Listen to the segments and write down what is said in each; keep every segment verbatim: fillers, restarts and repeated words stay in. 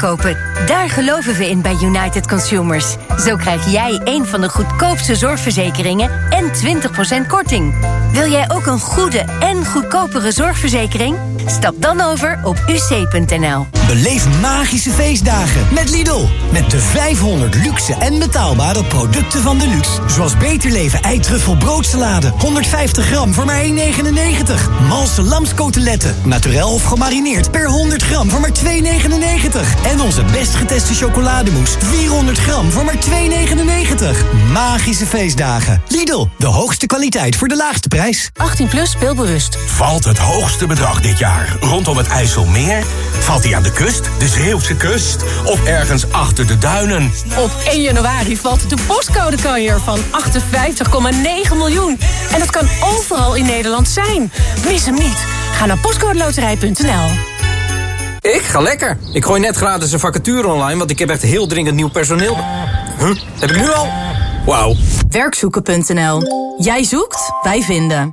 kopen. Daar geloven we in bij United Consumers. Zo krijg jij een van de goedkoopste zorgverzekeringen en twintig procent korting. Wil jij ook een goede en goedkopere zorgverzekering? Stap dan over op u c punt n l. Beleef magische feestdagen met Lidl. Met de vijfhonderd luxe en betaalbare producten van de luxe. Zoals Beter Leven eitruffel broodsalade. honderdvijftig gram voor maar één negenennegentig. Malse lamskoteletten. Naturel of gemarineerd per honderd gram voor maar twee negenennegentig. En onze best geteste chocolademousse. vierhonderd gram voor maar twee negenennegentig. Magische feestdagen. Lidl, de hoogste kwaliteit voor de laagste prijs. achttien plus, speelbewust. Valt het hoogste bedrag dit jaar rondom het IJsselmeer? Valt hij aan de kust, de Zeeuwse kust? Of ergens achter de duinen? Op één januari valt de postcode-kanjer van achtenvijftig komma negen miljoen. En dat kan overal in Nederland zijn. Mis hem niet. Ga naar postcodeloterij punt n l. Ik ga lekker. Ik gooi net gratis een vacature online, want ik heb echt heel dringend nieuw personeel. Huh? Heb ik nu al? Wauw. Werkzoeken punt n l. Jij zoekt, wij vinden.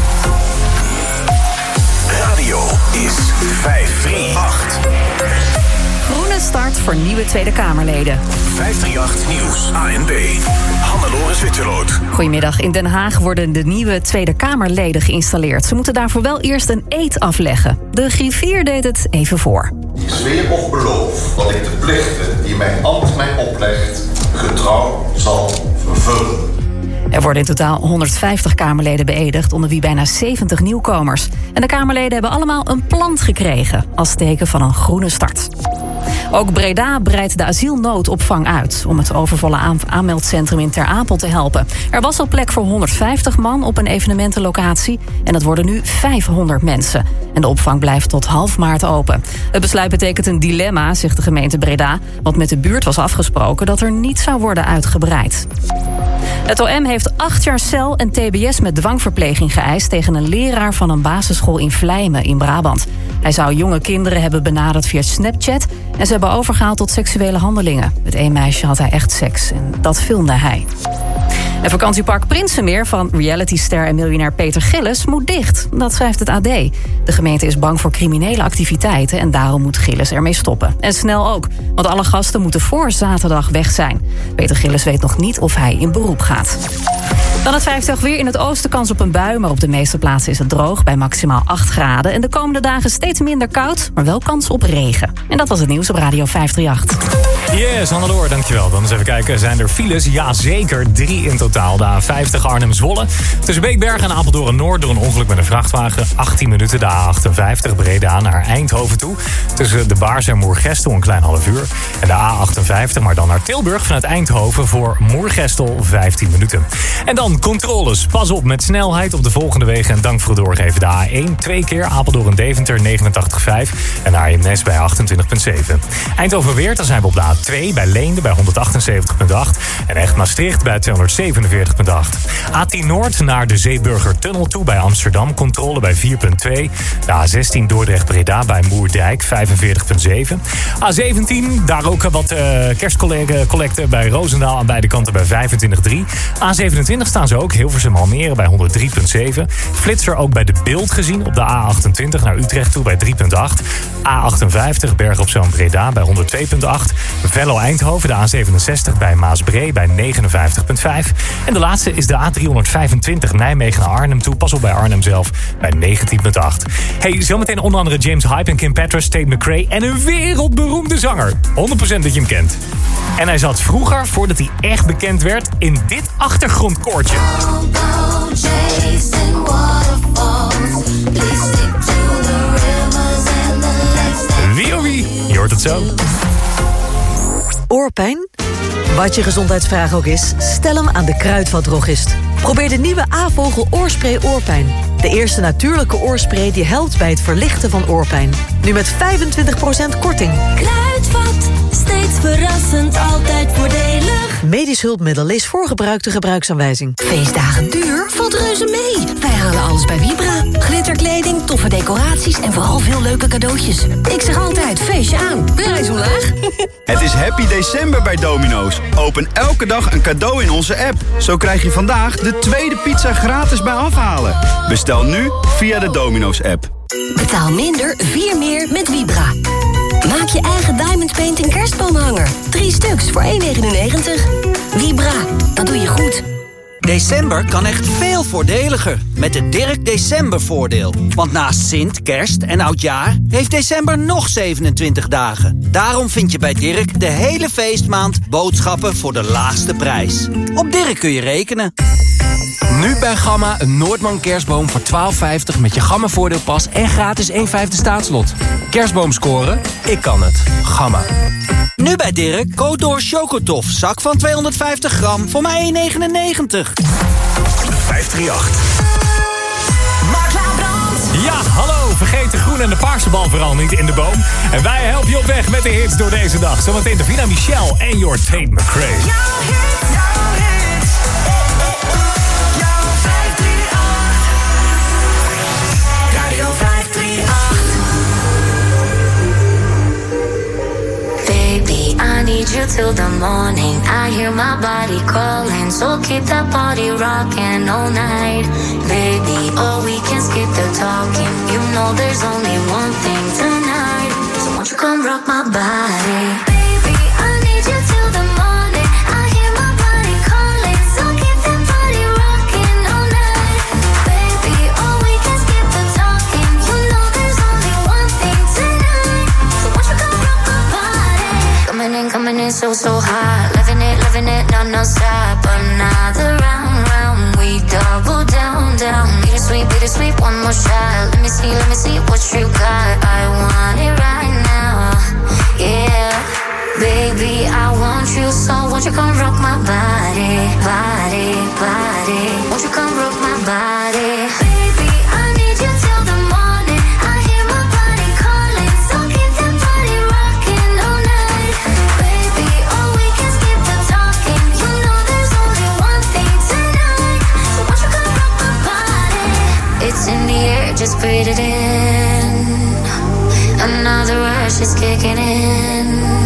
Radio is vijfhonderdachtendertig. Groene start voor nieuwe Tweede Kamerleden. vijfhonderdachtendertig Nieuws, A N B. Hannelore Zwitserloot. Goedemiddag. In Den Haag worden de nieuwe Tweede Kamerleden geïnstalleerd. Ze moeten daarvoor wel eerst een eed afleggen. De griffier deed het even voor. Ik zweer of beloof dat ik de plichten die mijn ambt mij oplegt getrouw zal vervullen. Er worden in totaal honderdvijftig Kamerleden beëdigd, onder wie bijna zeventig nieuwkomers. En de Kamerleden hebben allemaal een plant gekregen, als teken van een groene start. Ook Breda breidt de asielnoodopvang uit om het overvolle aanmeldcentrum in Ter Apel te helpen. Er was al plek voor honderdvijftig man op een evenementenlocatie en dat worden nu vijfhonderd mensen. En de opvang blijft tot half maart open. Het besluit betekent een dilemma, zegt de gemeente Breda, want met de buurt was afgesproken dat er niet zou worden uitgebreid. Het O M heeft acht jaar cel en T B S met dwangverpleging geëist tegen een leraar van een basisschool in Vlijmen in Brabant. Hij zou jonge kinderen hebben benaderd via Snapchat en ze hebben overgehaald tot seksuele handelingen. Met één meisje had hij echt seks en dat filmde hij. En vakantiepark Prinsenmeer van realityster en miljonair Peter Gillis moet dicht. Dat schrijft het A D. De gemeente is bang voor criminele activiteiten en daarom moet Gillis ermee stoppen. En snel ook, want alle gasten moeten voor zaterdag weg zijn. Peter Gillis weet nog niet of hij in beroep gaat. Dan het vijftig weer. In het oosten kans op een bui, maar op de meeste plaatsen is het droog bij maximaal acht graden. En de komende dagen steeds minder koud, maar wel kans op regen. En dat was het nieuws op Radio vijfhonderdachtendertig. Yes, Hannelore, dankjewel. Dan eens even kijken, zijn er files? Jazeker, drie in totaal. De A vijftig Arnhem-Zwolle. Tussen Beekbergen en Apeldoorn-Noord door een ongeluk met een vrachtwagen. achttien minuten. De A achtenvijftig Breda naar Eindhoven toe. Tussen de Baars en Moergestel een klein half uur. En de A achtenvijftig, maar dan naar Tilburg vanuit Eindhoven voor Moergestel vijftien minuten. En dan controles. Pas op met snelheid op de volgende wegen. En dank voor het doorgeven. De A één twee keer. Apeldoorn-Deventer negenentachtig komma vijf. En Arnhem-Nes bij achtentwintig komma zeven. Eindhoven-Weert, dan zijn we op de A twee bij Leende bij honderdachtenzeventig komma acht. En echt Maastricht bij tweehonderdzevenenveertig komma acht. A tien Noord naar de Zeeburgertunnel toe bij Amsterdam. Controle bij vier komma twee. De A zestien Dordrecht-Breda bij Moerdijk vijfenveertig komma zeven. A zeventien, daar ook wat uh, kerstcollecten bij Roosendaal aan beide kanten bij vijfentwintig komma drie. A zevenentwintig staan ze ook, Hilversum Almere bij honderd drie komma zeven. Flitser ook bij de Beeld gezien op de A achtentwintig naar Utrecht toe bij drie komma acht. A achtenvijftig Bergen op Zoom Breda bij honderd twee komma acht. Venlo Eindhoven, de A zevenenzestig bij Maasbree bij negenenvijftig komma vijf. En de laatste is de A driehonderdvijfentwintig Nijmegen naar Arnhem toe. Pas op bij Arnhem zelf bij negentien komma acht. Hey, zometeen onder andere James Hype en Kim Petras, Tate McRae en een wereldberoemde zanger. honderd procent dat je hem kent. En hij zat vroeger, voordat hij echt bekend werd, in dit achtergrondkoortje. Wie oh wie? Je hoort het zo. Oorpijn? Wat je gezondheidsvraag ook is, stel hem aan de Kruidvatdrogist. Probeer de nieuwe A-vogel oorspray oorpijn. De eerste natuurlijke oorspray die helpt bij het verlichten van oorpijn. Nu met vijfentwintig procent korting. Kruidvat, steeds verrassend, altijd voordelig. Medisch hulpmiddel, lees voor gebruik de gebruiksaanwijzing. Feestdagen duur, valt reuze mee. Wij halen alles bij Vibra. Glitterkleding, toffe decoraties en vooral veel leuke cadeautjes. Ik zeg altijd, feestje aan. Prijs omlaag. Het is Happy December bij Domino's. Open elke dag een cadeau in onze app. Zo krijg je vandaag de tweede pizza gratis bij afhalen. Bestel nu via de Domino's app. Betaal minder, vier meer met Vibra. Maak je eigen Diamond Paint en kerstboomhanger. Drie stuks voor één negenennegentig. Vibra, dat doe je goed. December kan echt veel voordeliger met het Dirk December voordeel. Want naast Sint, Kerst en Oudjaar heeft december nog zevenentwintig dagen. Daarom vind je bij Dirk de hele feestmaand boodschappen voor de laagste prijs. Op Dirk kun je rekenen. Nu bij Gamma een Noordman kerstboom voor twaalf vijftig met je Gamma voordeelpas en gratis één vijfde staatslot. Kerstboom scoren? Ik kan het. Gamma. Nu bij Dirk, Cotor Chocotof, zak van tweehonderdvijftig gram voor maar één negenennegentig. vijf drie acht. Ja, hallo, vergeet de groene en de paarse bal vooral niet in de boom. En wij helpen je op weg met de hits door deze dag. Zometeen Davina Michel en your Tate McRae. I need you till the morning. I hear my body calling, so keep that body rocking all night. Baby, oh, we can skip the talking. You know there's only one thing tonight. So won't you come rock my body? Baby, I need you till the morning. I hear my body calling, so keep that body rocking all night. Baby, oh, we can skip the talking. You know there's only one thing tonight. So won't you come rock my body? Coming in, coming in so, so hot. Loving it, loving it, no, no stop. Another round, round. We double down, down. Bittersweet, bittersweet, one more shot. Let me see, let me see what you got. I want it right now, yeah. Baby, I want you, so won't you come rock my body, body, body. Won't you come rock my body? Baby, I need you till the morning. I hear my body calling, so keep that body rocking all night. Baby, oh, we can skip the talking. You know there's only one thing tonight. So won't you come rock my body? It's in the air, just breathe it in. Another rush is kicking in.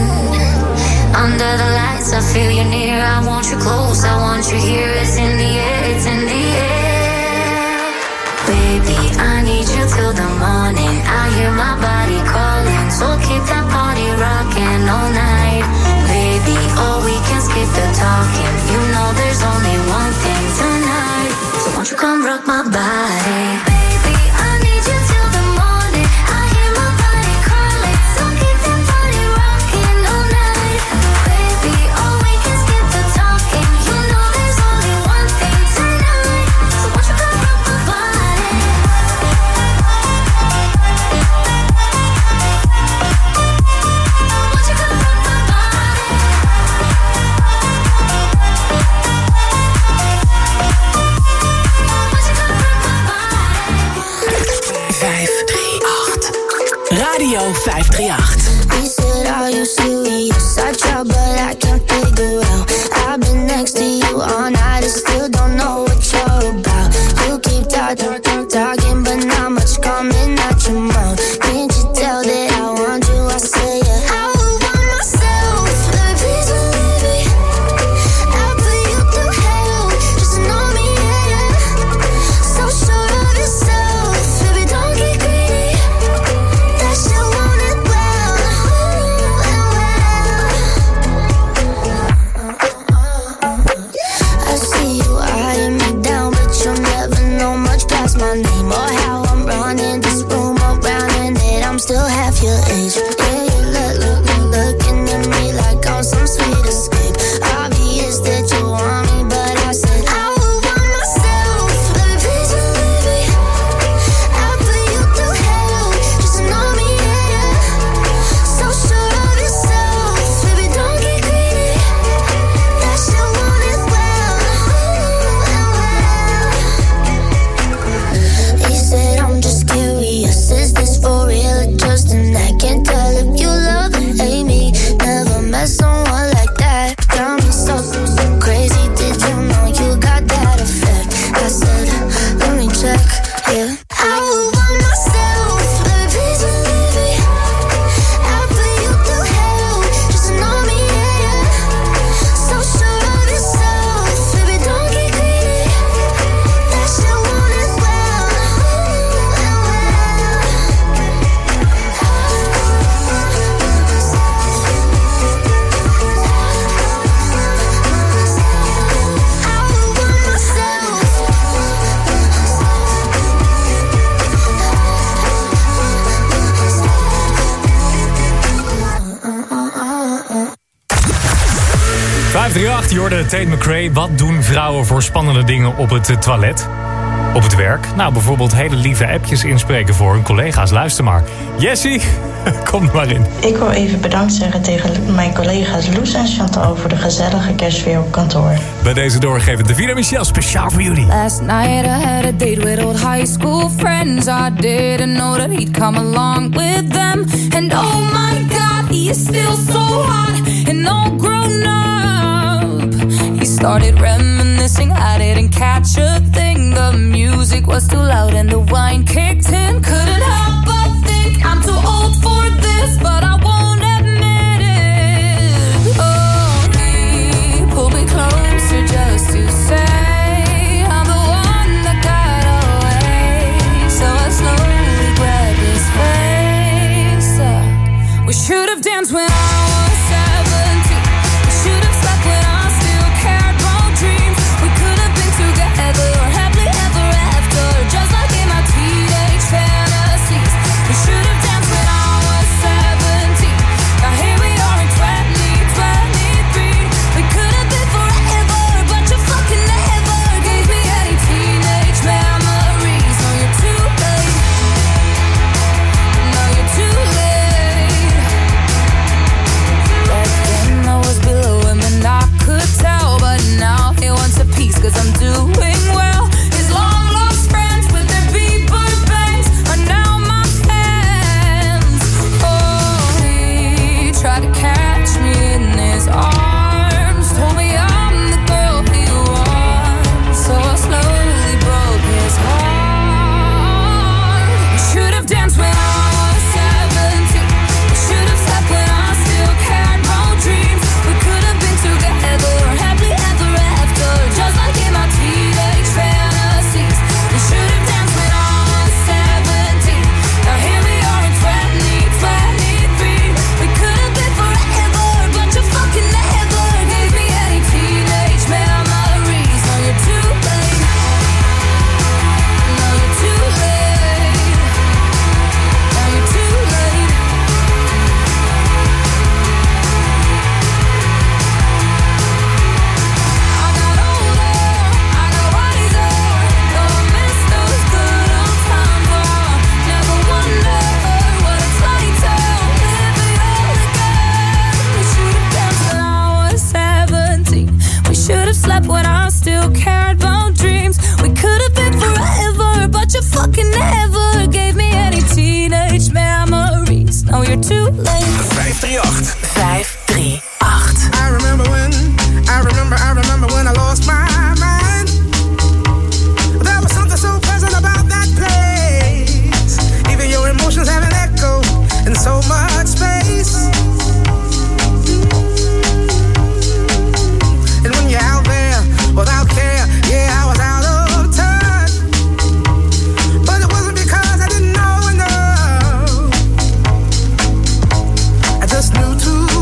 Under the lights, I feel you near. I want you close, I want you here. It's in the air, it's in the air. Baby, I need you till the morning. I hear my body calling, so keep that body rocking all night. Baby, oh, we can skip the talking. You know there's only one thing tonight. So won't you come rock my body? Baby, I need you till the morning. I hear my body calling, so keep that body rocking all night. Baby, oh, we can skip the talking. You know there's only one thing tonight. So won't you come rock my body? Won't you come rock my body? Won't you come rock my body? vijf drie acht. Radio vijf drie acht. You said, are you serious? I tried, but I can't figure out. I've been next to you all night and still don't know what you're about. You keep talking, talking, but not much coming out your mouth. Can't you tell that I want you? I say yeah. I would want myself. Let me please believe me. I'll put you through hell. Just know me, yeah, yeah. So sure of yourself. Baby, don't get greedy. That shit want it well, and well. vijf drie acht, je hoorde Tate McRae. Wat doen vrouwen voor spannende dingen op het toilet? Op het werk? Nou, bijvoorbeeld hele lieve appjes inspreken voor hun collega's. Luister maar. Jessie, kom er maar in. Ik wil even bedankt zeggen tegen mijn collega's Loes en Chantal voor de gezellige kerstfeer op kantoor. Bij deze doorgeven Davina Michel, speciaal voor jullie. Last night I had a date with old high school friends. I didn't know that he'd come along with them. And oh my God, he is still so hot and all grown up. He started reminiscing, I didn't catch a thing. The music was too loud and the wine kicked in. Couldn't help but think I'm too old for this, but I won't admit it. Oh, he pulled me closer just to say I'm the one that got away. So I slowly grabbed his face. uh, We should have danced when I was seventeen. We should have slept when I still cared about dreams. We could have been together or happily ever after, just like in my teenage fantasies. We should have danced when I was seventeen. Now here we are in twenty twenty-three. We could have been forever, but you fucking never gave me any teenage memories. No, you're too late. No, you're too late. Back then I was below him and I could tell, but now he wants a piece 'cause I'm doing well. His long lost friends with their beeper bangs are now my fans. Oh, he tried to catch me in his arms, told me I'm the girl he wants, so I slowly broke his heart. We should have danced when I was seventeen. We should have slept when I still cared about dreams. We could have been together or happily ever after, just like in my teenage fantasies. We should have danced when I was seventeen. Now here we are in twenty twenty-three. We could have been forever, but you fucking never gave me any teenage memories. No, you're too late. No, you're too late. No, you're too late. I got older, I got wiser, though I miss those good old times. I never wondered what it's like to live it all again. We should have danced when I was seventeen. We should have slept when I still cared about dreams. We could have been forever, but you fucking never gave me any teenage memories. Now you're too late. vijf drie acht. vijf drie acht. I remember when, I remember, I remember when I lost my mind. There was something so pleasant about that place. Even your emotions have an echo in so much space. And when you're out there without care, yeah, I was out of touch. But it wasn't because I didn't know enough. I just knew too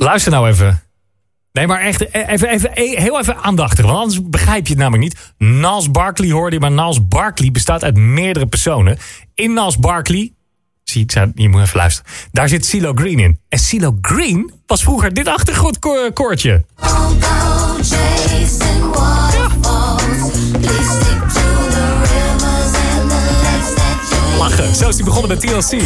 Luister nou even. Nee, maar echt even, even, heel even aandachtig. Want anders begrijp je het namelijk niet. Gnarls Barkley hoorde je, maar Gnarls Barkley bestaat uit meerdere personen. In Gnarls Barkley, zie ik, je moet even luisteren. Daar zit CeeLo Green in. En CeeLo Green was vroeger dit achtergrondkoortje. Lachen, zo is hij begonnen met T L C.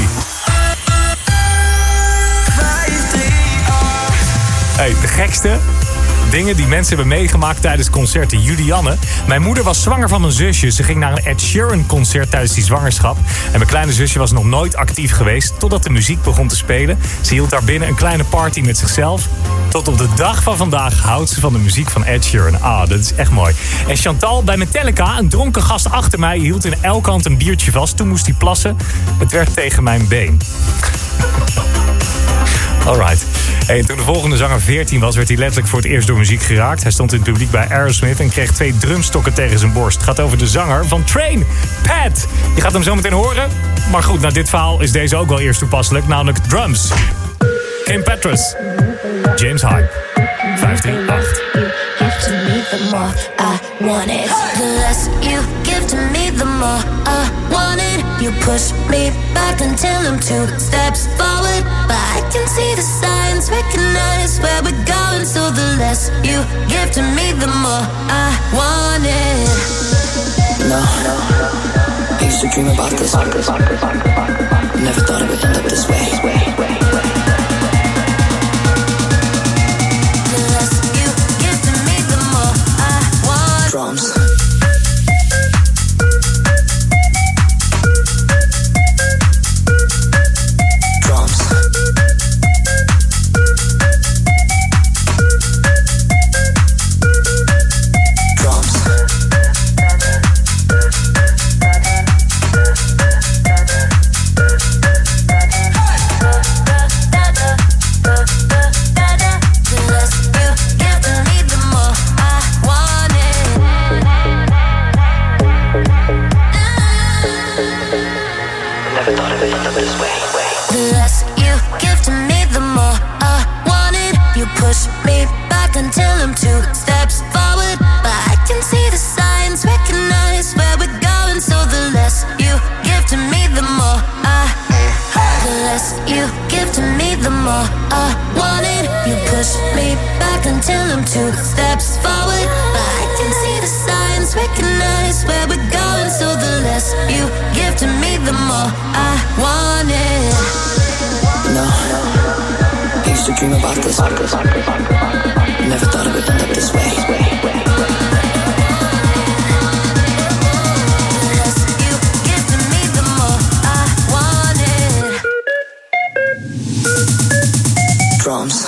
Hey, de gekste dingen die mensen hebben meegemaakt tijdens concerten. Julianne, mijn moeder was zwanger van mijn zusje. Ze ging naar een Ed Sheeran concert tijdens die zwangerschap. En mijn kleine zusje was nog nooit actief geweest totdat de muziek begon te spelen. Ze hield daar binnen een kleine party met zichzelf. Tot op de dag van vandaag houdt ze van de muziek van Ed Sheeran. Ah, dat is echt mooi. En Chantal, bij Metallica, een dronken gast achter mij, hield in elke hand een biertje vast. Toen moest hij plassen. Het werd tegen mijn been. Alright. Hey, toen de volgende zanger veertien was, werd hij letterlijk voor het eerst door muziek geraakt. Hij stond in het publiek bij Aerosmith en kreeg twee drumstokken tegen zijn borst. Het gaat over de zanger van Train, Pat. Je gaat hem zo meteen horen. Maar goed, na dit verhaal is deze ook wel eerst toepasselijk, namelijk drums. Kim Petras, James Hype, vijf drie acht. Give to me the more I want it. The less you give to me, the more I want it. You push me back until I'm two steps forward, but I can see the signs, recognize where we're going. So the less you give to me, the more I want it. No, I used to dream about this. Never thought it would end up this way. Drums. Drums. Drums. Dream about this. Never thought it would end up this way. Drums.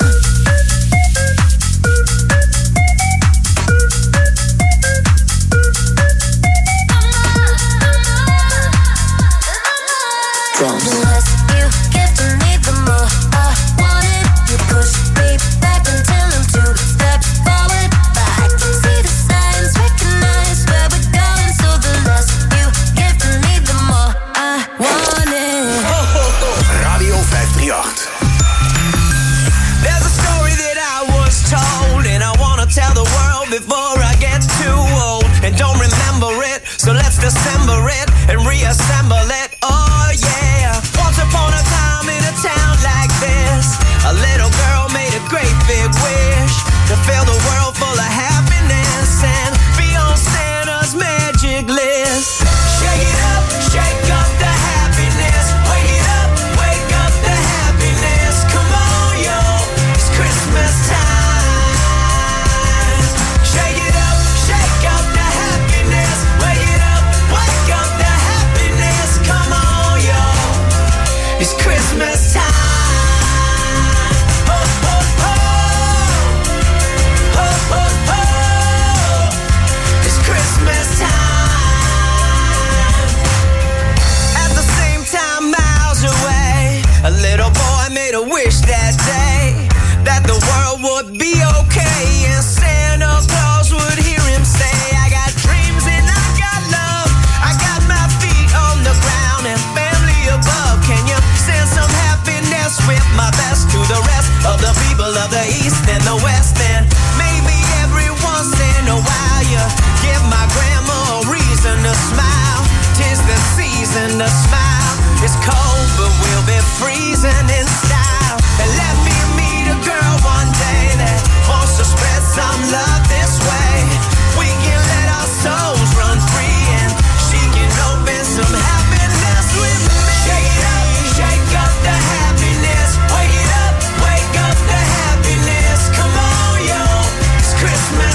Can you send some happiness? of the east and the west, and maybe every once in a while you give my grandma a reason to smile. 'Tis the season to smile. It's cold, but we'll be freezing in style. And let me meet a girl one day that wants to spread some love this way. We can let our souls run free, and she can open some happiness with me. Shake it up, shake up the happiness. Wake it up, wake up the happiness. Come on, yo, it's Christmas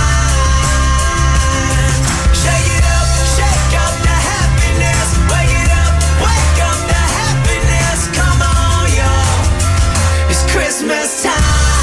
time. Shake it up, shake up the happiness. Wake it up, wake up the happiness. Come on, yo, it's Christmas time.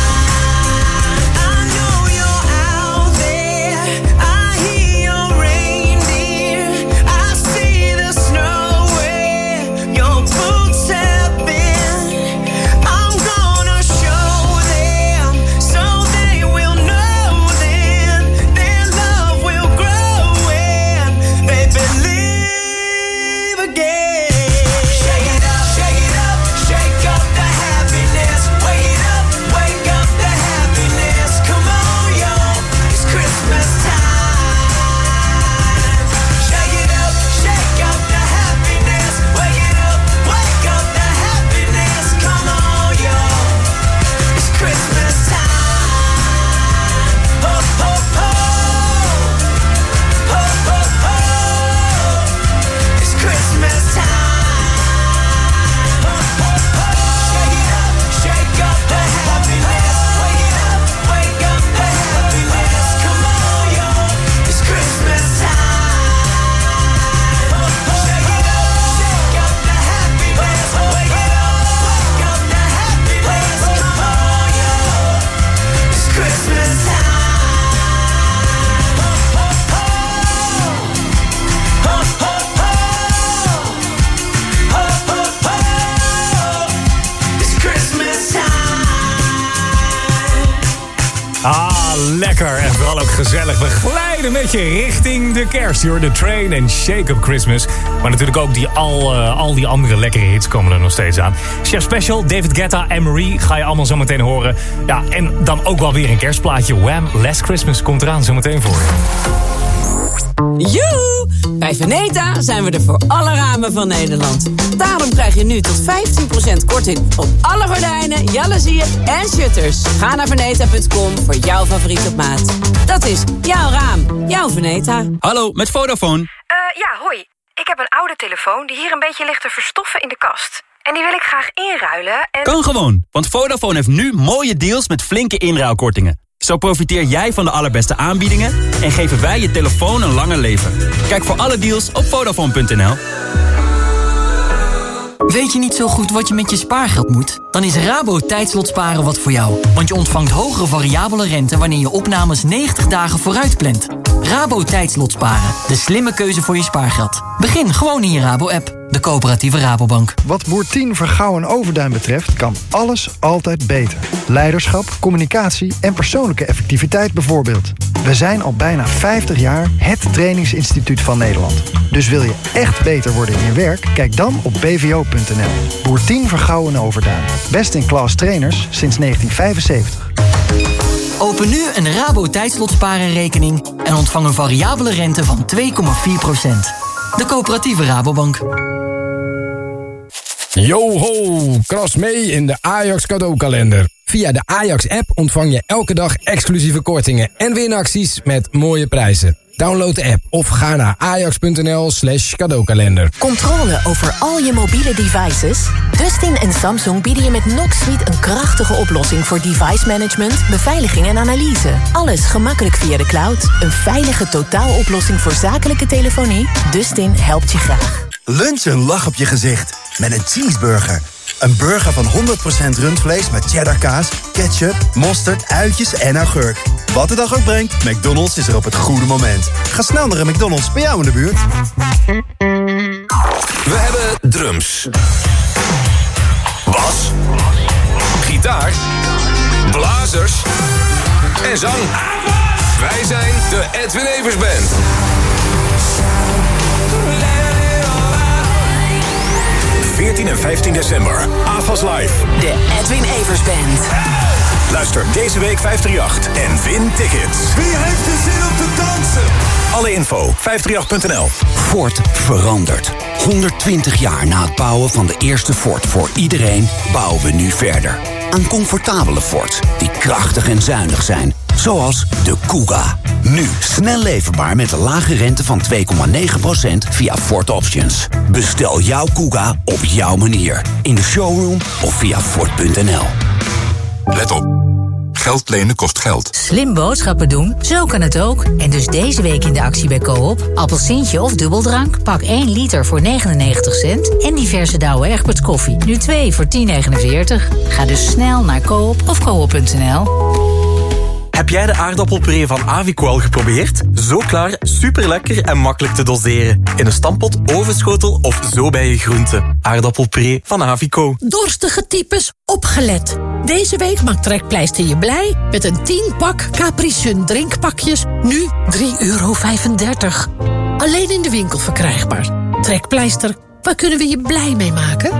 Lekker en vooral ook gezellig. We glijden met je richting de kerst. Hoor. The Train en Shake Up Christmas. Maar natuurlijk ook die, al, uh, al die andere lekkere hits komen er nog steeds aan. Chef Special, David Guetta en Marie ga je allemaal zo meteen horen. Ja, en dan ook wel weer een kerstplaatje. Wham! Last Christmas komt eraan zo meteen voor je. Joe! Bij Veneta zijn we er voor alle ramen van Nederland. Daarom krijg je nu tot vijftien procent korting op alle gordijnen, jaloezieën en shutters. Ga naar veneta punt com voor jouw favoriet op maat. Dat is jouw raam, jouw Veneta. Hallo, met Vodafone. Uh, ja, hoi. Ik heb een oude telefoon die hier een beetje ligt te verstoffen in de kast. En die wil ik graag inruilen en... Kan gewoon, want Vodafone heeft nu mooie deals met flinke inruilkortingen. Zo profiteer jij van de allerbeste aanbiedingen en geven wij je telefoon een langer leven. Kijk voor alle deals op Vodafone punt n l. Weet je niet zo goed wat je met je spaargeld moet? Dan is Rabo Tijdslotsparen wat voor jou. Want je ontvangt hogere variabele rente wanneer je opnames negentig dagen vooruit plant. Rabo Tijdslotsparen, de slimme keuze voor je spaargeld. Begin gewoon in je Rabo-app, de coöperatieve Rabobank. Wat Boer tien Vergouwen Overduin betreft kan alles altijd beter. Leiderschap, communicatie en persoonlijke effectiviteit bijvoorbeeld. We zijn al bijna vijftig jaar het trainingsinstituut van Nederland. Dus wil je echt beter worden in je werk? Kijk dan op b v o punt n l. Boer tien Vergouwen Overduin. Best in class trainers sinds negentien vijfenzeventig. Open nu een Rabo Tijdslotsparen-rekening en ontvang een variabele rente van twee komma vier procent. De coöperatieve Rabobank. Yo ho, kras mee in de Ajax cadeaukalender. Via de Ajax-app ontvang je elke dag exclusieve kortingen en winacties met mooie prijzen. Download de app of ga naar ajax punt n l slash cadeaukalender. Controle over al je mobiele devices? Dustin en Samsung bieden je met Knox Suite een krachtige oplossing voor device management, beveiliging en analyse. Alles gemakkelijk via de cloud. Een veilige totaaloplossing voor zakelijke telefonie. Dustin helpt je graag. Lunch een lach op je gezicht met een cheeseburger. Een burger van honderd procent rundvlees met cheddarkaas, ketchup, mosterd, uitjes en augurk. Wat de dag ook brengt, McDonald's is er op het goede moment. Ga snel naar een McDonald's bij jou in de buurt. We hebben drums, bas, gitaar, blazers en zang. Wij zijn de Edwin Evers Band. veertien en vijftien december. A F A S Live. De Edwin Evers Band. Luister deze week vijf drie acht en win tickets. Wie heeft er zin om te dansen? Alle info vijf drie acht punt n l. Ford verandert. honderdtwintig jaar na het bouwen van de eerste Ford voor iedereen bouwen we nu verder. Aan comfortabele Fords die krachtig en zuinig zijn. Zoals de Kuga. Nu snel leverbaar met een lage rente van twee komma negen procent via Ford Options. Bestel jouw Kuga op jouw manier. In de showroom of via Ford punt n l. Let op. Geld lenen kost geld. Slim boodschappen doen, zo kan het ook. En dus deze week in de actie bij Coop. Appelsintje of dubbeldrank, pak één liter voor negenennegentig cent. En diverse Douwe Egberts koffie, nu twee voor tien negenenveertig. Ga dus snel naar Coop of koop punt n l. Heb jij de aardappelpuree van Avico al geprobeerd? Zo klaar, superlekker en makkelijk te doseren. In een stampot, ovenschotel of zo bij je groenten. Aardappelpuree van Avico. Dorstige types, opgelet. Deze week maakt Trekpleister je blij met een tien pak Capri Sun drinkpakjes. Nu drie euro vijfendertig. Alleen in de winkel verkrijgbaar. Trekpleister, waar kunnen we je blij mee maken?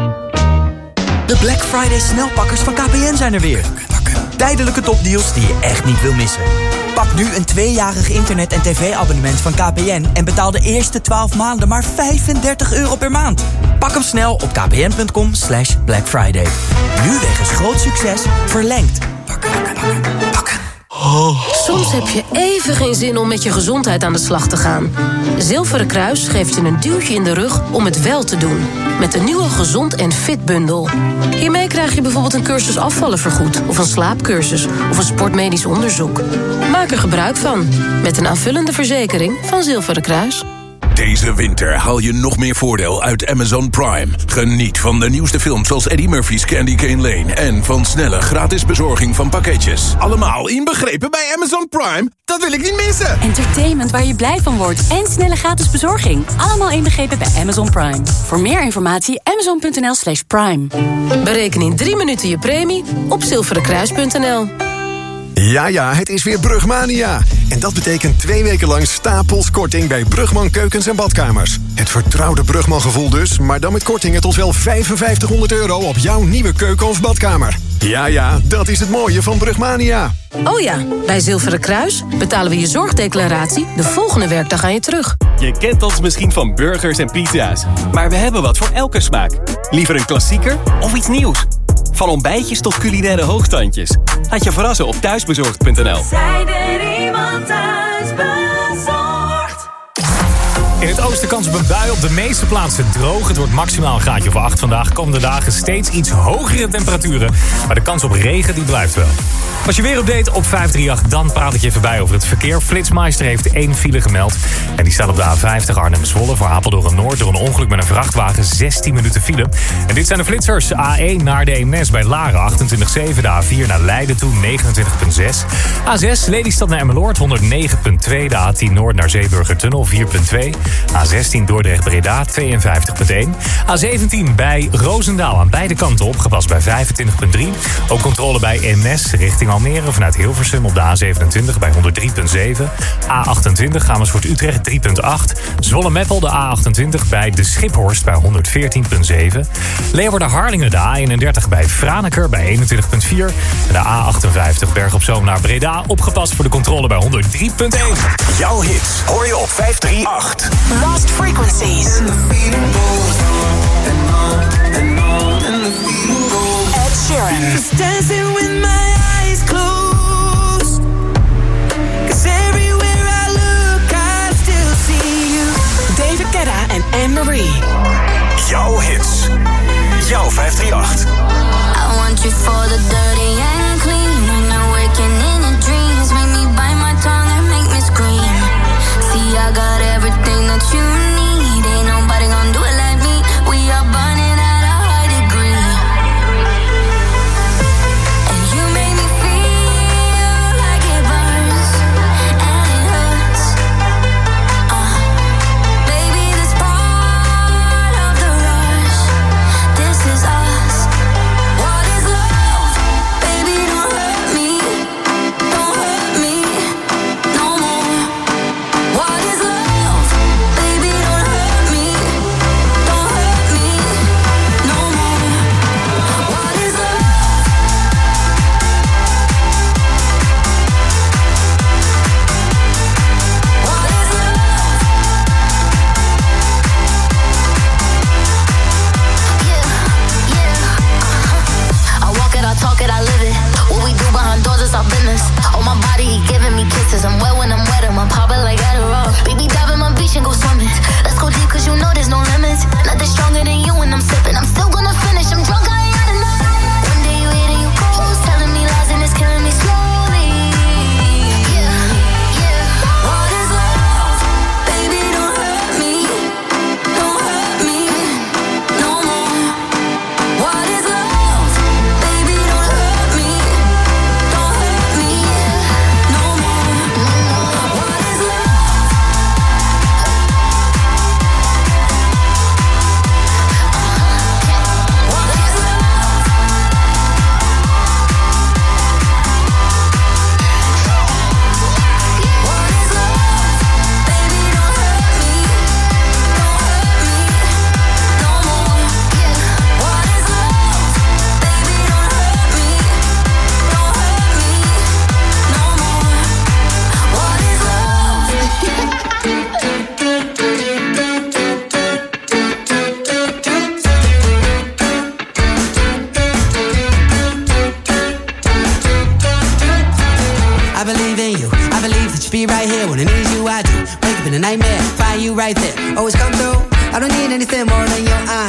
De Black Friday snelpakkers van K P N zijn er weer. Tijdelijke topdeals die je echt niet wil missen. Pak nu een tweejarig internet- en tv-abonnement van K P N... en betaal de eerste twaalf maanden maar vijfendertig euro per maand. Pak hem snel op kpn.com slash Black Friday. Nu wegens groot succes verlengd. Pakken, pakken, pakken. Oh. Soms heb je even geen zin om met je gezondheid aan de slag te gaan. Zilveren Kruis geeft je een duwtje in de rug om het wel te doen. Met de nieuwe Gezond en Fit bundel. Hiermee krijg je bijvoorbeeld een cursus afvallen vergoed... of een slaapcursus of een sportmedisch onderzoek. Maak er gebruik van. Met een aanvullende verzekering van Zilveren Kruis. Deze winter haal je nog meer voordeel uit Amazon Prime. Geniet van de nieuwste films zoals Eddie Murphy's Candy Cane Lane... en van snelle gratis bezorging van pakketjes. Allemaal inbegrepen bij Amazon Prime? Dat wil ik niet missen! Entertainment waar je blij van wordt en snelle gratis bezorging. Allemaal inbegrepen bij Amazon Prime. Voor meer informatie amazon.nl slash prime. Bereken in drie minuten je premie op zilverenkruis punt n l. Ja, ja, het is weer Brugmania. En dat betekent twee weken lang stapels korting bij Brugman Keukens en Badkamers. Het vertrouwde Brugman gevoel dus, maar dan met kortingen tot wel vijfenvijftighonderd euro op jouw nieuwe keuken of badkamer. Ja, ja, dat is het mooie van Brugmania. Oh ja, bij Zilveren Kruis betalen we je zorgdeclaratie de volgende werkdag aan je terug. Je kent ons misschien van burgers en pizza's, maar we hebben wat voor elke smaak. Liever een klassieker of iets nieuws? Van ontbijtjes tot culinaire hoogtandjes. Laat je verrassen op thuisbezorgd punt n l. Zijn er iemand thuisbezorgd? In het oosten kans op een bui, op de meeste plaatsen droog. Het wordt maximaal een graadje of acht vandaag. Komende dagen steeds iets hogere temperaturen. Maar de kans op regen die blijft wel. Als je weer update op vijf drie acht, dan praat ik je even bij over het verkeer. Flitsmeister heeft één file gemeld. En die staat op de A vijftig Arnhem-Zwolle voor Apeldoorn Noord. Door een ongeluk met een vrachtwagen, zestien minuten file. En dit zijn de flitsers. A één naar de Eemnes bij Laren, achtentwintig komma zeven. De A vier naar Leiden toe, negenentwintig komma zes. A zes Lelystad naar Emmeloord, honderdnegen komma twee. De A tien Noord naar Zeeburgertunnel, vier komma twee. A zestien Dordrecht-Breda, tweeënvijftig komma één. A zeventien bij Roosendaal aan beide kanten opgepast bij vijfentwintig komma drie. Ook controle bij Eemnes richting Almere vanuit Hilversum op de A zevenentwintig bij honderdrie komma zeven. A achtentwintig Amersfoort-Utrecht drie komma acht. Zwolle-Meppel de A achtentwintig bij de Schiphorst bij honderdveertien komma zeven. Leeuwarden-Harlingen de A eenendertig bij Franeker bij eenentwintig komma vier. En de A achtenvijftig Berg op Zoom naar Breda opgepast voor de controle bij honderdrie komma één. Jouw hits hoor je op vijf drie acht. Lost Frequencies. Ed Sheeran. Just dancing with my eyes closed. 'Cause everywhere I look, I still see you. David Guetta en Anne-Marie. Jouw hits. Jouw vijf drie acht. I want you for the dirty and clean. When I'm waking in the dreams, make me bite my tongue and make me scream. See, I got everything that you need. Ain't nobody gonna do it like me. We are burning at a high degree.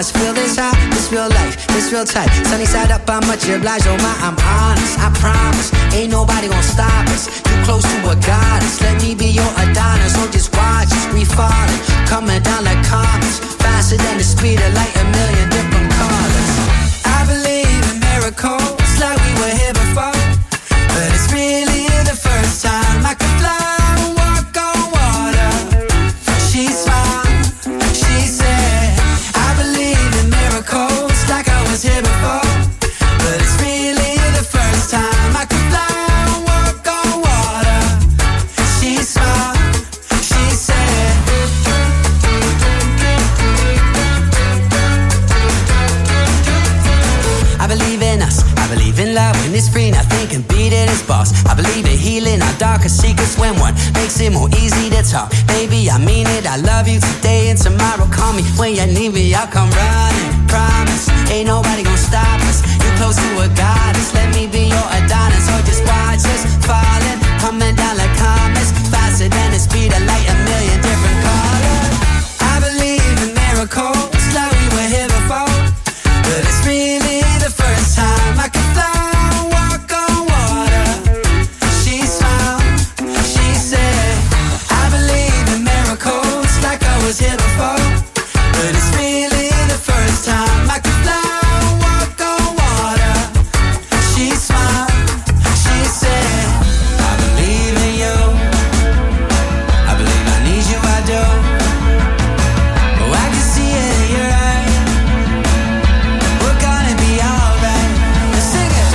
eyes, feel this high, this real life, this real tight. Sunny side up, I'm much obliged, oh my, I'm honest, I promise. Ain't nobody gonna stop us, you close to a goddess. Let me be your Adonis, so just watch us, we falling. Coming down like comets, faster than the speed of light, a million different colors. I believe in miracles, like we were here before. But it's really the first time I could fly. Here before, but it's really the first time I could fly and walk on water. She smiled, she said, I believe in us, I believe in love when it's free, nothing can beat it, it's boss. I believe in healing our darkest secrets when one makes it more easy to talk. Baby, I mean it, I love you today and tomorrow. Call me when you need me, I'll come running. Promise, ain't nobody gonna stop us. You close to a goddess, let me be your Adonis. Or just watch us falling, coming down like comets, faster than the speed of light, a million different colors. I believe in miracles, like we were here before. But it's really the first time I can fly and walk on water. She smiled, she said, I believe in miracles, like I was here before. But it's really the first time I could fly and walk on water. She smiled, she said, I believe in you, I believe I need you, I do. Oh, I can see it in your eyes, we're gonna be alright. Let's sing it.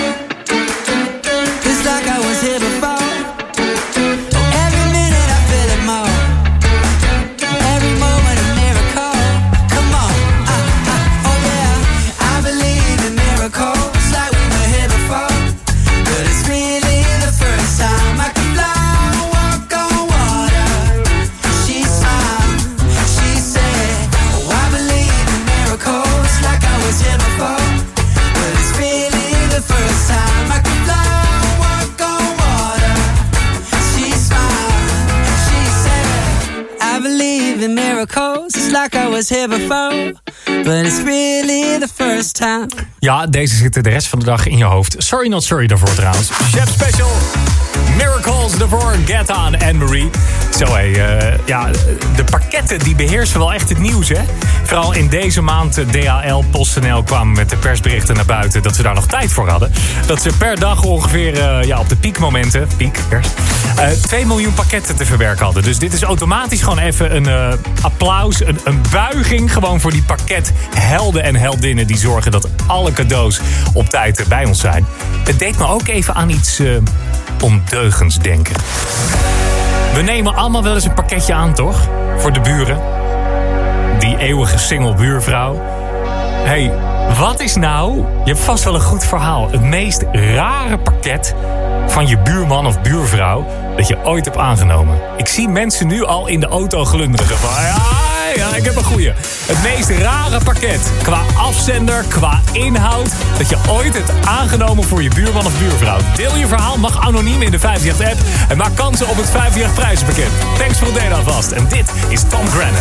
It's like I was here before. Oh, every minute I feel it more, every moment a miracle. Come on, uh, uh, oh yeah. I believe in miracles, like we were here before. But it's really the first time I could fly and walk on water. She smiled, she said, oh, I believe in miracles, like I was here before. But it's really the first time I could fly and walk on water. She smiled, she said, I believe in miracles, it's like I was here before. But it's really the first time. Ja, deze zitten de rest van de dag in je hoofd. Sorry Not Sorry daarvoor trouwens. Chef Special, Miracles daarvoor, Get On, Anne-Marie. Zo hé, uh, ja, de pakketten die beheersen wel echt het nieuws, hè? Vooral in deze maand, D H L, PostNL kwamen met de persberichten naar buiten dat ze daar nog tijd voor hadden. Dat ze per dag ongeveer uh, ja, op de piekmomenten, piek, kerst, uh, twee miljoen pakketten te verwerken hadden. Dus dit is automatisch gewoon even een uh, applaus, een, een buiging gewoon voor die pakkethelden en heldinnen die zorgen dat alle cadeaus op tijd bij ons zijn. Het deed me ook even aan iets uh, ondeugends denken. We nemen allemaal wel eens een pakketje aan, toch? Voor de buren. Die eeuwige single buurvrouw. Hé, hey, wat is nou... Je hebt vast wel een goed verhaal. Het meest rare pakket van je buurman of buurvrouw dat je ooit hebt aangenomen. Ik zie mensen nu al in de auto glunderen. Van, ja, ja, ik heb een goeie. Het meest rare pakket. Qua afzender, qua inhoud. Dat je ooit hebt aangenomen voor je buurman of buurvrouw. Deel je verhaal, mag anoniem in de vijfenveertig app. En maak kansen op het vijfenveertig prijzenpakket. Thanks voor het delen alvast. En dit is Tom Grennan.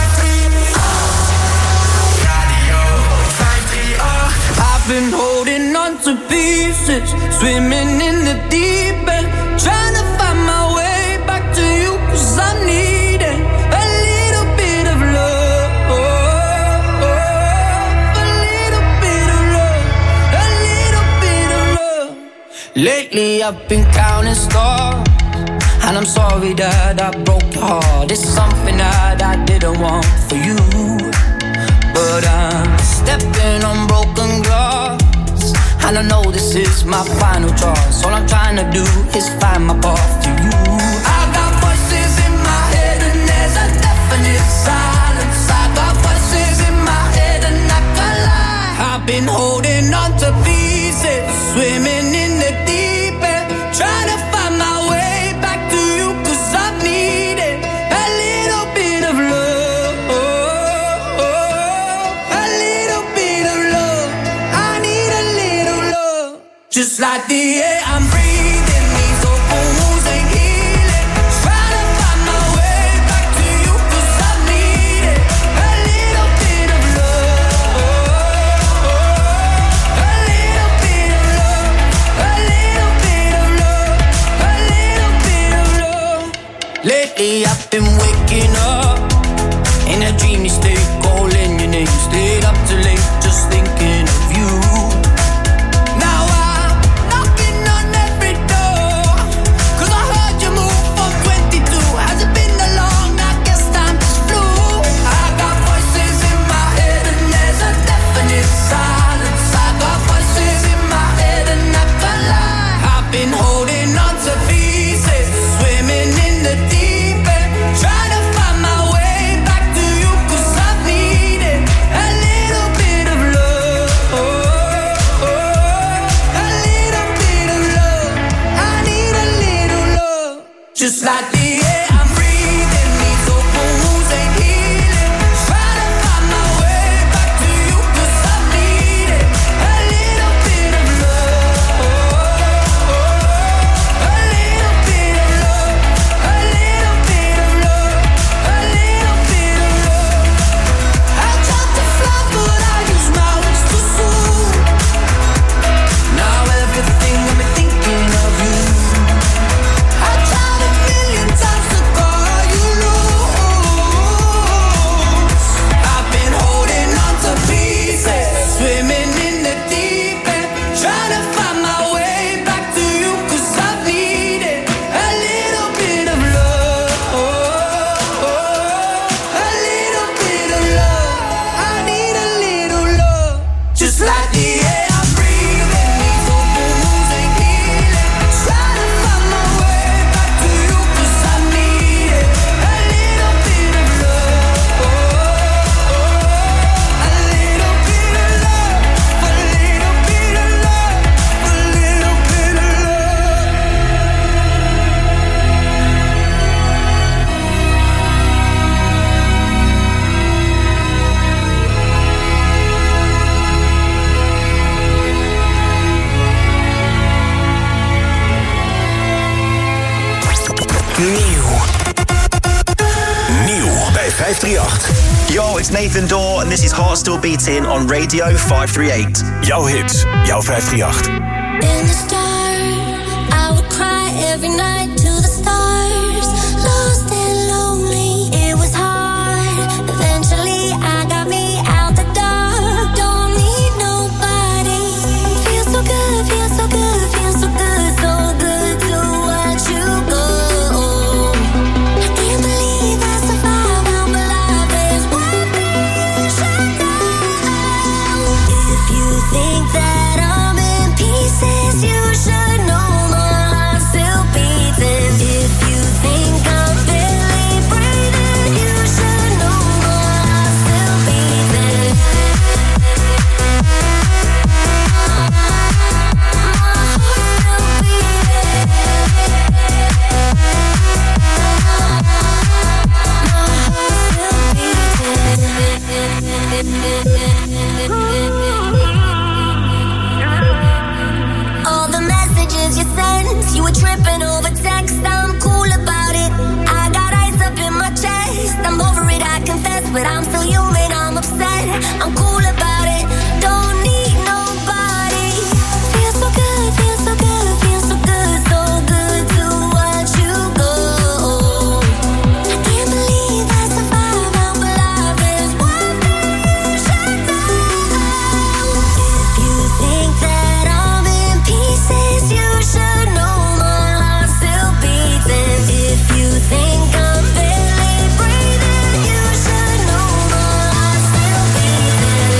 I've been holding on to pieces, swimming in the deep end, trying to find my way back to you, cause I need it, a little bit of love, a little bit of love, a little bit of love. Lately I've been counting stars, and I'm sorry that I broke your heart. It's something that I didn't want for you, but I'm stepping on broken glass, and I know this is my final choice. All I'm trying to do is find my path to you. I got voices in my head and there's a definite silence. I got voices in my head and I can't lie. I've been holding on to pieces, swimming in the deep end, trying to find my way back to you, cause I need it, a little bit of love. Just like the air I'm breathing, these open wounds ain't healing. Trying to find my way back to you, cause I need it, a little bit of love. vijf drie acht. Yo, it's Nathan Dorr and this is Heart Still Beating on Radio vijf drie acht. Jouw hits, jouw vijf drie acht. In the start, I would cry every night to the stars. Lost and lonely, it was hard. Eventually I got me out the dark. Don't need nobody. Feel so good, feel so good, feel so good, so good to watch you go. I can't believe I survived, I'm alive. There's one thing you should know. If you think that I'm in pieces, you should know my heart still beating. If you think I'm barely breathing, you should know my heart still beating. All the messages you sent, you were tripping over text. I'm cool about it. I got ice up in my chest. I'm over it, I confess, but I'm still human. I'm upset. I'm cool about it. Don't need nobody. Feel so good, feel so good, feel so good, so good to watch you go. I can't believe I survived, I'm alive. There's one thing you should know. If you think that I'm in pieces, you should know my heart still beating. If you think I'm barely breathing, you should know my heart still beating.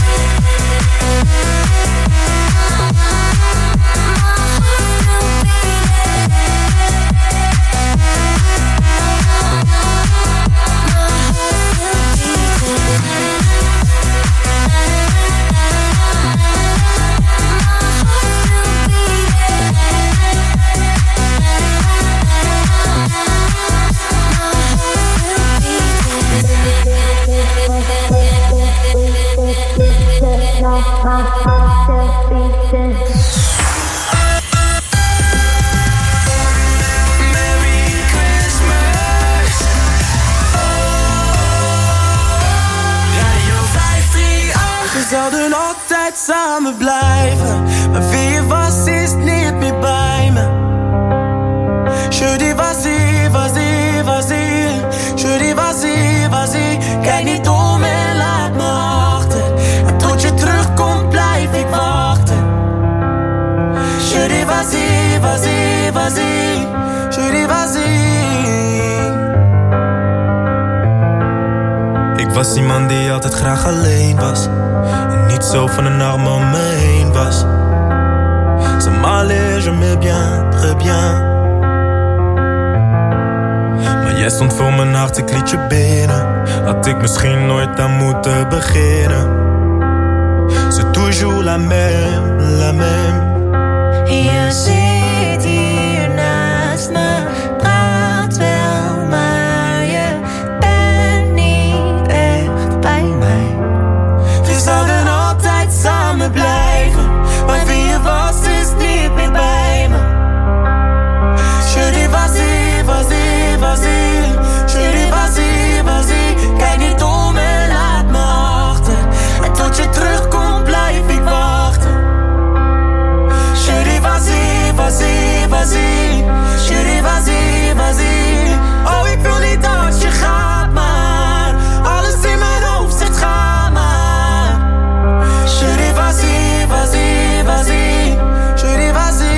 We zouden altijd samen blijven, maar wie je was is niet meer bij me. Je dis vas-y, vas-y, vas-y. Je dis vas-y, vas-y. Kijk niet om en laat me achter. En tot je terugkomt blijf ik wachten. Je dis vas-y, vas-y, vas-y. Je dis vas-y. Ik was iemand die altijd graag alleen was en niet zo van een arm om me heen was. Ça m'allait, je me bien, très bien. Maar jij stond voor mijn hart, ik liet je binnen. Had ik misschien nooit aan moeten beginnen. C'est toujours la même, la même. Je zit hier naast me, praat wel, maar je bent niet echt bij mij. We zouden altijd samen blijven, maar wie je was is niet meer bij me. Je dis vas-y, vas-y, vas-y. Je dis vas-y, vas-y. Kijk niet om en laat me achter. En tot je terugkomt blijf ik wachten. Je dis vas-y, vas-y, vas-y. Je dis vas-y, vas-y. Oh, ik wil niet dat je gaat, maar alles in mijn hoofd zegt ga maar. Je dis vas-y, vas-y, vas-y. Je dis vas-y.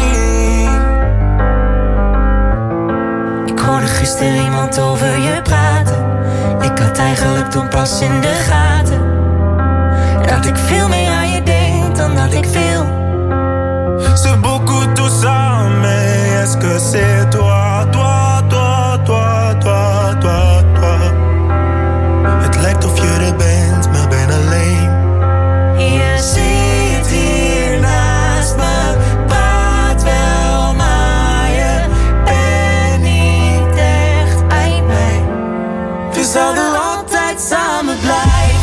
Ik hoorde gisteren iemand over je praten. Ik had eigenlijk toen pas in de gaten dat ik veel meer aan je denk dan dat ik wil. C'est beaucoup tout ça, mais est-ce que c'est toi, toi, toi, toi, toi, toi, toi? Het lijkt of je er bent, maar ben alleen. Je zit hier naast me, praat wel, maar je bent niet echt bij mij. We zouden altijd samen blijven.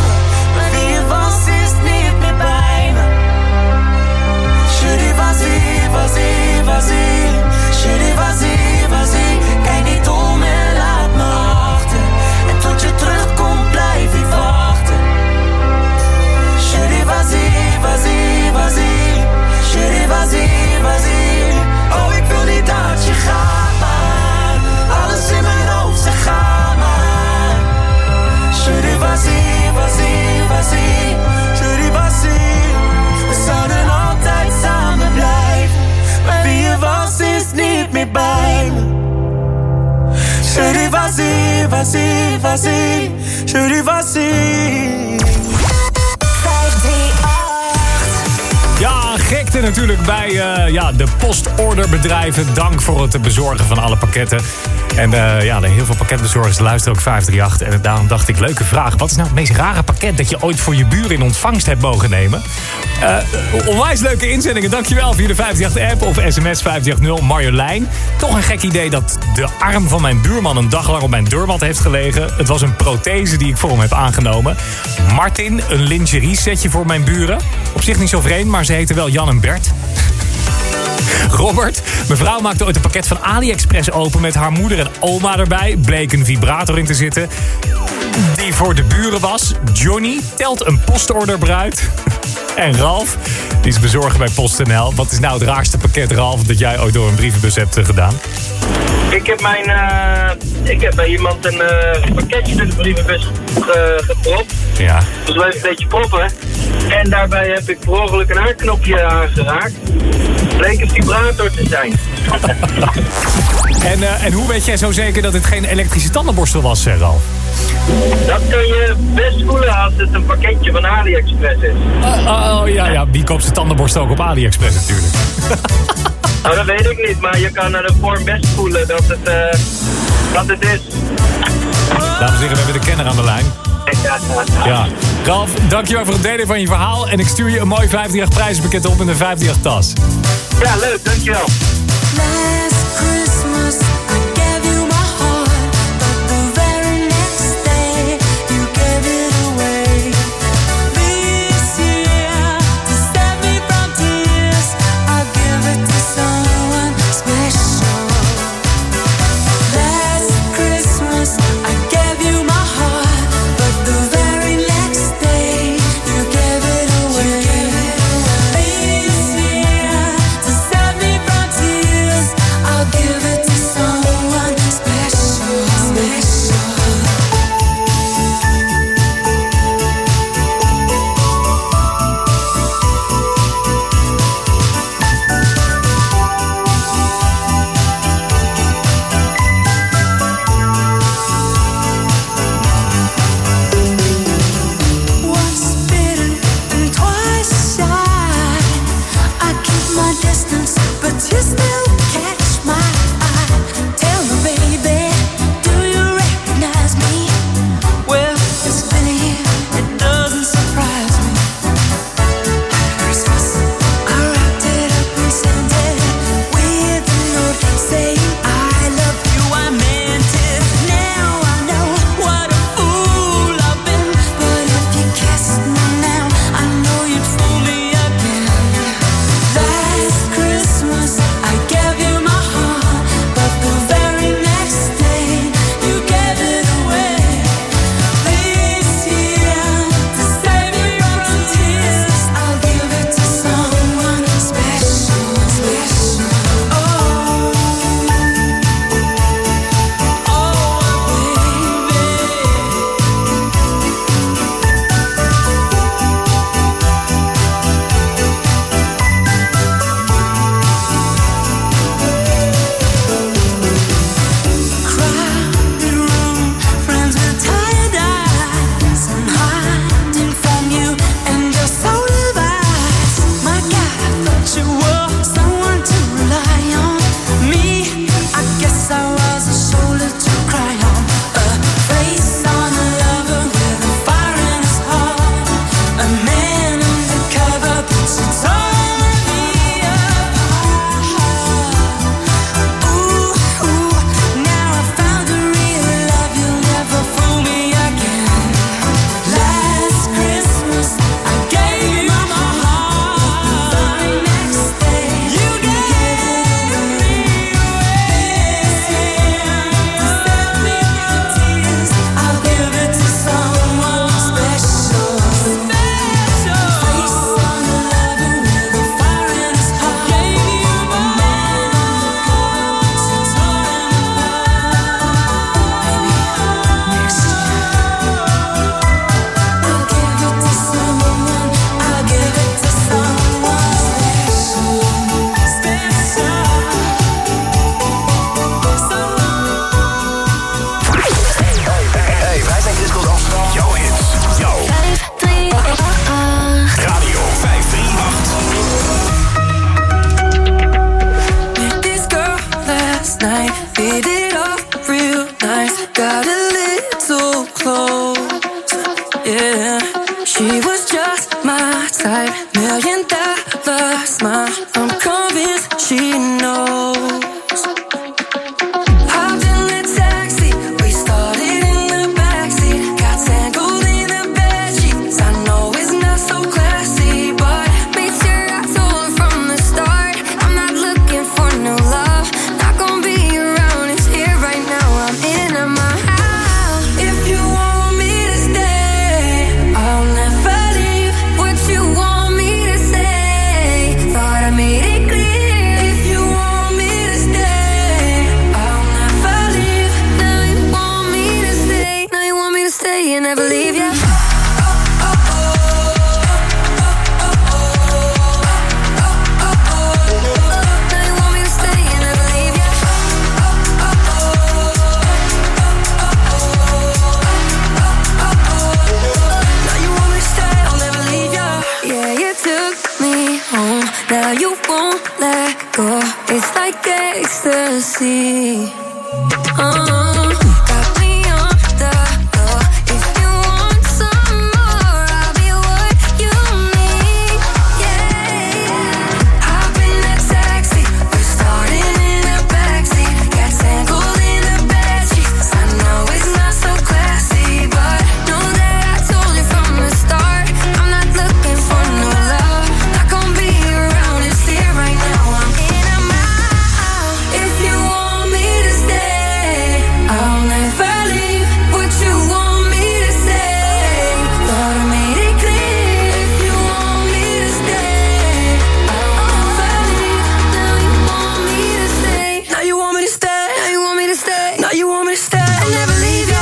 vas-y, vas-y. Je dis vas-y. Ja, gekte natuurlijk bij uh, ja, de postorderbedrijven. Dank voor het bezorgen van alle pakketten. En uh, ja, heel veel pakketbezorgers luisteren ook vijf drie acht. En daarom dacht ik, leuke vraag. Wat is nou het meest rare pakket dat je ooit voor je buren in ontvangst hebt mogen nemen? Uh, onwijs leuke inzendingen. Dankjewel via de vijf drie acht-app of sms vijf drie acht nul. Marjolein. Toch een gek idee dat de arm van mijn buurman een dag lang op mijn deurmat heeft gelegen. Het was een prothese die ik voor hem heb aangenomen. Martin, een lingerie setje voor mijn buren. Op zich niet zo vreemd, maar ze heten wel Jan en Bert. Robert, mevrouw maakte ooit een pakket van AliExpress open met haar moeder en oma erbij. Bleek een vibrator in te zitten die voor de buren was. Johnny telt een postorderbruid. En Ralf, die is bezorger bij PostNL. Wat is nou het raarste pakket, Ralf, dat jij ooit door een brievenbus hebt gedaan? Ik heb, mijn, uh, ik heb bij iemand een uh, pakketje in de brievenbus ge, gepropt. Ja. Dus we even een beetje proppen. En daarbij heb ik per ongeluk een haakknopje aangeraakt. Bleek een vibrator te zijn. en, uh, en hoe weet jij zo zeker dat het geen elektrische tandenborstel was, Ralf? Dat kun je best voelen als het een pakketje van AliExpress is. Oh, oh, oh ja, ja, wie koopt zijn tandenborstel ook op AliExpress natuurlijk? Nou, dat weet ik niet, maar je kan aan de vorm best voelen dat het, uh, dat het is. Dames en heren, we hebben de kenner aan de lijn. Ja. Ralf, dankjewel voor het delen van je verhaal. En ik stuur je een mooi vijf drie acht prijzenpakket op in de vijf drie acht tas. Ja, leuk, dankjewel. Last Christmas I gave you my heart, but the very next day you gave it away. This year, to save me from tears, I'll give it to someone special. Last Christmas I gave you my heart, but the very next day you gave it away. This year, to save me from tears, outside, million dollar smile. I'm convinced she knows. Hopped in the taxi, we started in the backseat. Got tangled in the bedsheets. I know it's not so classy, but made sure I told her from the start, I'm not looking for no love. Not gonna be around, it's here right now. I'm in my house. If you want me to stay, I'll never leave. What you want me to say, thought I made it clear. If you want me to stay, I'll never leave. Now you want me to stay, now you want me to stay and never leave, yeah. Now you won't let go. It's like ecstasy. Uh, got me on the floor. If you want some more, I'll be what you need. Yeah. Hop in that taxi, we're starting in the backseat. Got tangled in the bedsheets. I know it's not so classy, but know that I told you from the start, I'm not looking for no love. Not gonna be around, it's here right now. I'm in a mile. If you want me to stay, I'll never leave. What you want me to say, thought I made it clear. If you want me to stay, I'll never leave. Now you want me to stay. Now you want me to stay. Now you want me to stay. Now you want me to stay. I'll never leave you.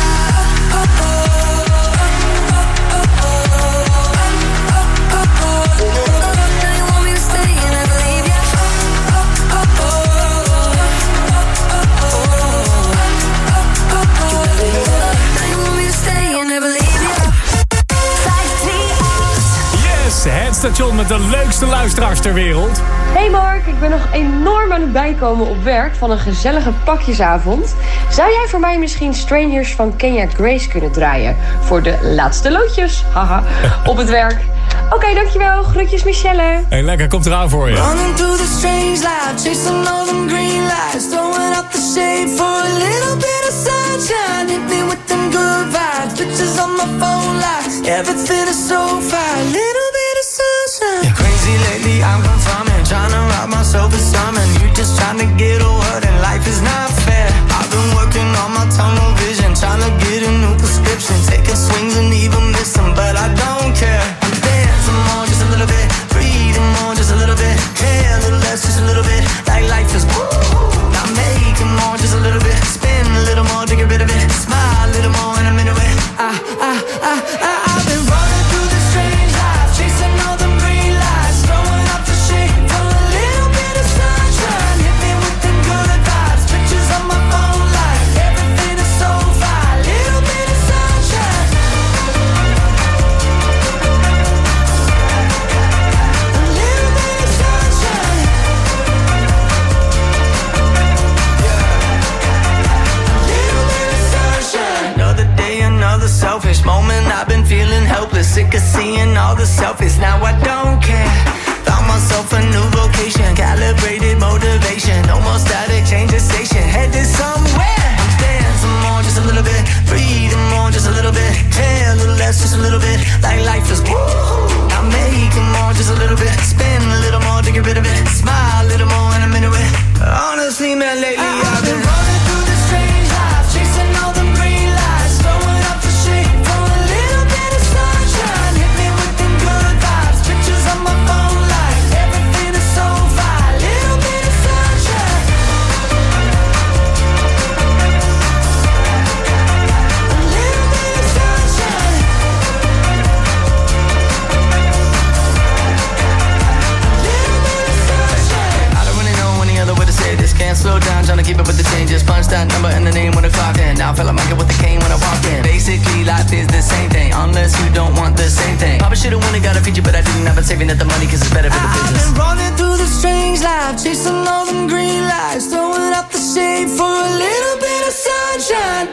Het station met de leukste luisteraars ter wereld. Hey Mark, ik ben nog enorm aan het bijkomen op werk van een gezellige pakjesavond. Zou jij voor mij misschien Strangers van Kenya Grace kunnen draaien? Voor de laatste loodjes, haha, op het werk. Oké, okay, dankjewel. Groetjes Michelle. Hey, lekker, komt eraan voor je. Running through the strange life, chasing all them green lights, throwing up the shade for a little bit of sunshine. Hit me with them good vibes, pictures on my phone lights. Everything is so fine, little bit of sunshine. Yeah, crazy lately, I'm confirming, trying to rob myself of something. You just trying to get a word and life is not fair. I've been working on my tunnel vision, trying to get a new prescription, taking swings and even missing, but I don't care. I'm dancing more, just a little bit, breathing more, just a little bit, care a little less, just a little bit, like life is woo. Not making more, just a little bit, spin a little more to get rid of it, smile a little more in a minute. I, I, I, I, I've been running through this strange life, chasing all them green lights, throwing up the shade for a little bit of sunshine. Hit me with them good vibes, pictures on my phone light, everything is so fine, little bit of sunshine. A little bit of sunshine. Yeah. A little bit of sunshine. Another day, another selfish moment. I've been feeling helpless, sick of seeing all the selfies. Now I don't care. Found myself a new vocation, calibrated motivation. No more static, change the station, headed somewhere. I'm dancing more, just a little bit, breathing more, just a little bit, care a little less, just a little bit, like life is woo. I'm making more, just a little bit, spin a little more to get rid of it, smile a little more in a minute. Honestly, man, lately I've been running through this strange life, chasing all them green lights, throwing up the shade for a little bit of sunshine. Hit me with them good vibes, pictures on my phone light, everything is so fine, little bit of sunshine. A little bit of sunshine. A little bit of sunshine. I don't really know any other way to say this. Can't slow down, trying to keep up with the changes. Punch that number in the name when the clock in. Now I feel like Michael with the cane when I walk in. Basically, life is the same thing, unless you don't want the same thing. Probably should've won and got a feature, but I didn't. I've been saving up the money cause it's better for the business. I've been running through the strange life, chasing all them green lights, throwing up the shade for a little bit of sunshine.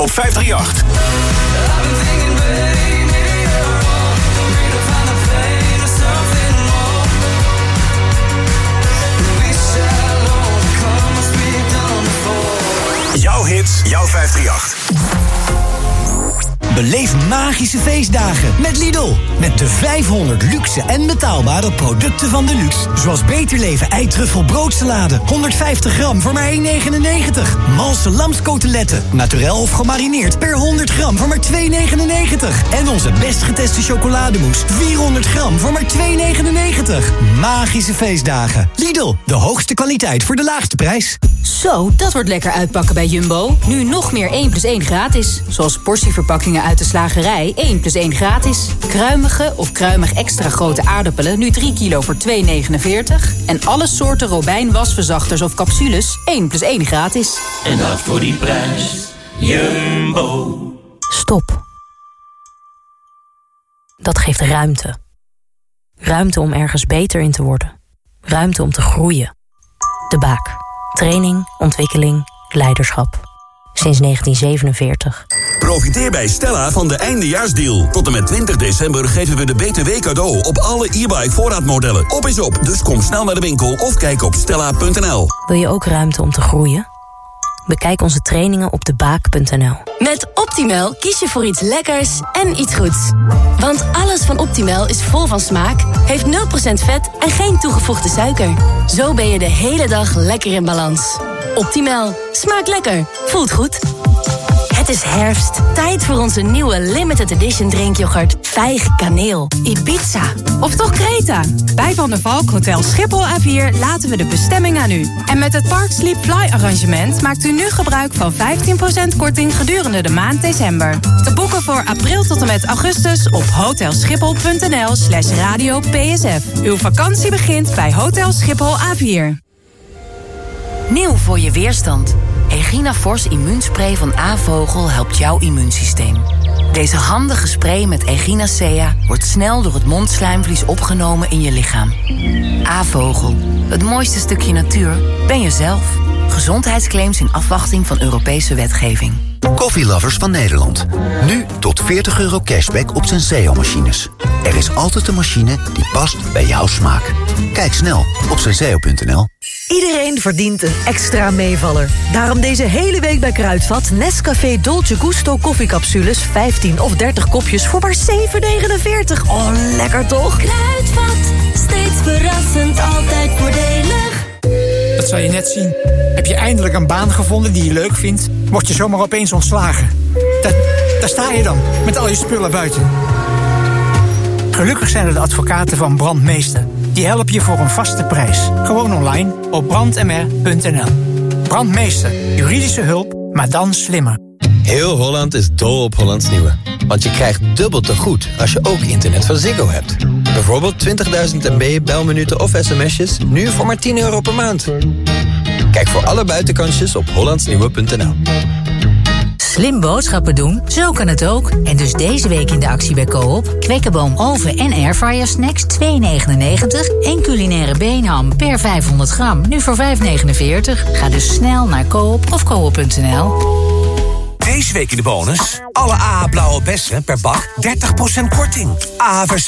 op vijf drie acht. Jouw hits, jouw vijf drie acht. Beleef magische feestdagen met Lidl. Met de vijfhonderd luxe en betaalbare producten van de luxe. Zoals Beter Leven eitruffel broodsalade. honderdvijftig gram voor maar één negenennegentig. Malse lamskoteletten. Naturel of gemarineerd per honderd gram voor maar twee negenennegentig. En onze best geteste chocolademousse. vierhonderd gram voor maar twee negenennegentig. Magische feestdagen. Lidl, de hoogste kwaliteit voor de laagste prijs. Zo, dat wordt lekker uitpakken bij Jumbo. Nu nog meer één plus één gratis. Zoals portieverpakkingen uit de slagerij één plus één gratis. Kruimige of kruimig extra grote aardappelen nu drie kilo voor twee negenenveertig. En alle soorten Robijn wasverzachters of capsules één plus één gratis. En dat voor die prijs. Jumbo. Stop. Dat geeft ruimte. Ruimte om ergens beter in te worden. Ruimte om te groeien. De Baak. Training, ontwikkeling, leiderschap. Sinds negentien zevenenveertig. Profiteer bij Stella van de eindejaarsdeal. Tot en met twintig december geven we de B T W cadeau op alle e-bike voorraadmodellen. Op is op, dus kom snel naar de winkel of kijk op stella punt n l. Wil je ook ruimte om te groeien? Bekijk onze trainingen op de baak punt n l. Met Optimal kies je voor iets lekkers en iets goeds. Want alles van Optimal is vol van smaak, heeft nul procent vet en geen toegevoegde suiker. Zo ben je de hele dag lekker in balans. Optimal. Smaakt lekker. Voelt goed. Het is herfst. Tijd voor onze nieuwe limited edition drinkyoghurt. Vijg kaneel. Ibiza. Of toch Kreta? Bij Van der Valk Hotel Schiphol A vier laten we de bestemming aan u. En met het Park Sleep Fly arrangement maakt u nu gebruik van vijftien procent korting gedurende de maand december. Te boeken voor april tot en met augustus op hotelschiphol.nl slash radio psf. Uw vakantie begint bij Hotel Schiphol A vier. Nieuw voor je weerstand. Egina Force immuunspray van A-Vogel helpt jouw immuunsysteem. Deze handige spray met Echinacea wordt snel door het mondslijmvlies opgenomen in je lichaam. A-Vogel, het mooiste stukje natuur, ben je zelf. Gezondheidsclaims in afwachting van Europese wetgeving. Koffielovers van Nederland. Nu tot veertig euro cashback op Senseo-machines. Er is altijd een machine die past bij jouw smaak. Kijk snel op senseo punt n l. Iedereen verdient een extra meevaller. Daarom deze hele week bij Kruidvat Nescafé Dolce Gusto koffiecapsules vijftien of dertig kopjes voor maar zeven negenenveertig. Oh, lekker toch? Kruidvat, steeds verrassend, altijd voordelig. Dat zal je net zien. Heb je eindelijk een baan gevonden die je leuk vindt, word je zomaar opeens ontslagen. Da- daar sta je dan, met al je spullen buiten. Gelukkig zijn er de advocaten van Brandmeester. Die helpen je voor een vaste prijs. Gewoon online op brand m r punt n l. Brandmeester, juridische hulp, maar dan slimmer. Heel Holland is dol op Hollands Nieuwe. Want je krijgt dubbel te goed als je ook internet van Ziggo hebt. Bijvoorbeeld twintigduizend MB, belminuten of sms'jes, nu voor maar tien euro per maand. Kijk voor alle buitenkansjes op hollandsnieuwe punt n l. Slim boodschappen doen, zo kan het ook. En dus deze week in de actie bij Coop. Kwekkenboom oven- en airfryer snacks twee negenennegentig. En culinaire beenham per vijfhonderd gram. Nu voor vijf negenenveertig. Ga dus snel naar Coop of koop punt n l. Deze week in de bonus. Alle A H blauwe bessen per bak dertig procent korting. A H